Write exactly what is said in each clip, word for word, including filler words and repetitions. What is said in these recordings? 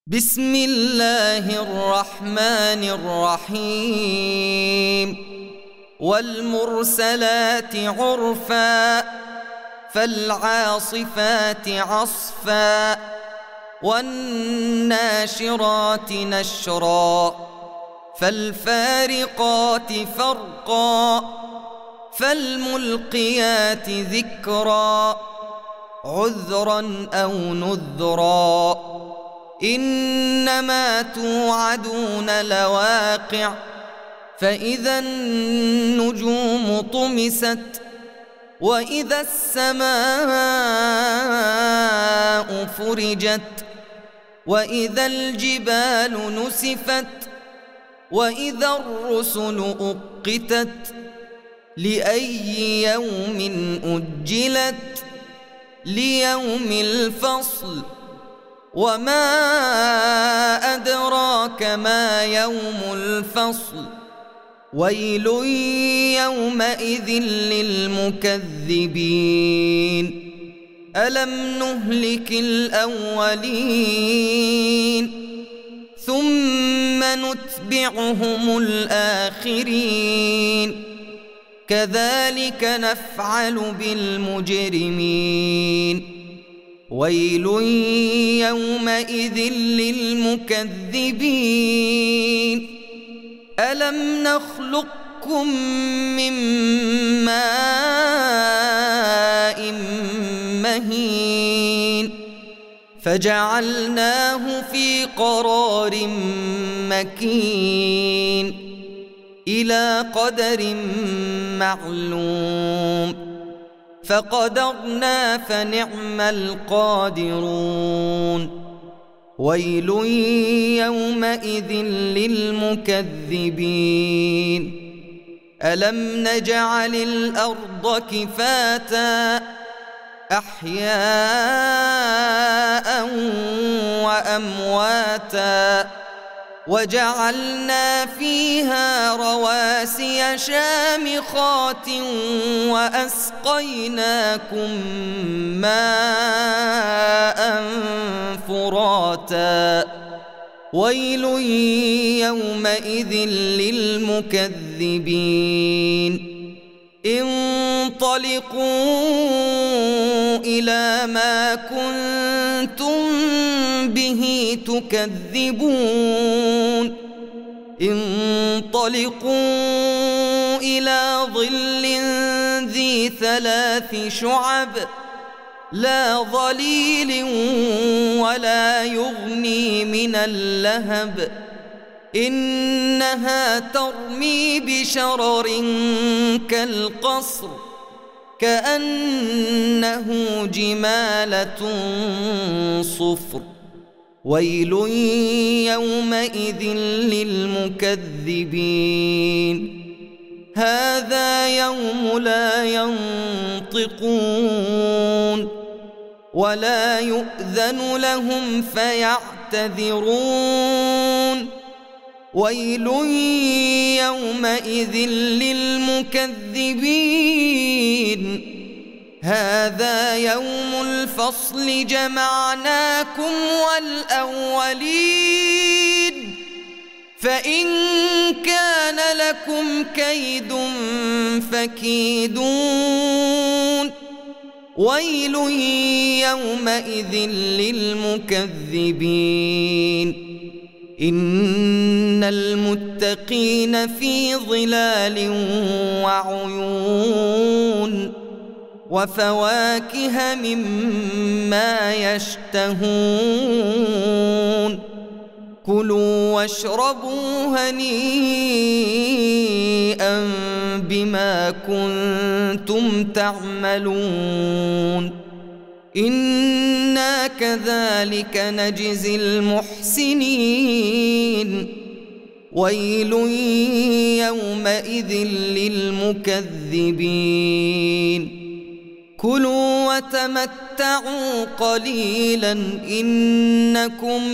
بسم الله الرحمن الرحيم والمرسلات عرفا فالعاصفات عصفا والناشرات نشرا فالفارقات فرقا فالملقيات ذكرا عذرا أو نذرا إنما توعدون لواقع فإذا النجوم طمست وإذا السماء فرجت وإذا الجبال نسفت وإذا الرسل أقتت لأي يوم أجلت ليوم الفصل وما أدراك ما يوم الفصل ويل يومئذ للمكذبين ألم نهلك الأولين ثم نتبعهم الآخرين كذلك نفعل بالمجرمين ويل يومئذ للمكذبين ألم نخلقكم من ماء مهين فجعلناه في قرار مكين إلى قدر معلوم فقدرنا فنعم القادرون ويل يومئذ للمكذبين ألم نجعل الأرض كفاتا أحياء وأمواتا وجعلنا فيها رواسي شامخات وأسقيناكم ماء فراتا ويل يومئذ للمكذبين انطلقوا إلى ما كنتم به تكذبون انطلقوا إلى ظل ذي ثلاث شعب لا ظليل ولا يغني من اللهب إنها ترمي بشرر كالقصر كأنه جمالة صفر ويل يومئذ للمكذبين هذا يوم لا ينطقون ولا يؤذن لهم فيعتذرون ويل يومئذ للمكذبين هذا يوم الفصل جمعناكم والأولين فإن كان لكم كيد فكيدون ويل يومئذ للمكذبين إن المتقين في ظلال وعيون وفواكه مما يشتهون كلوا واشربوا هنيئا بما كنتم تعملون إنا كذلك نجزي المحسنين ويل يومئذ للمكذبين كلوا وتمتعوا قليلا إنكم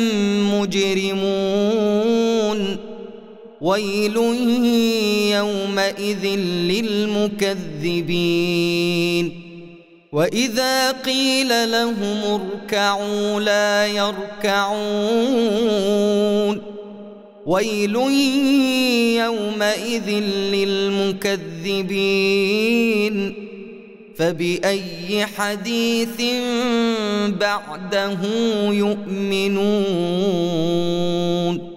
مجرمون ويل يومئذ للمكذبين وإذا قيل لهم اركعوا لا يركعون ويل يومئذ للمكذبين فبأي حديث بعده يؤمنون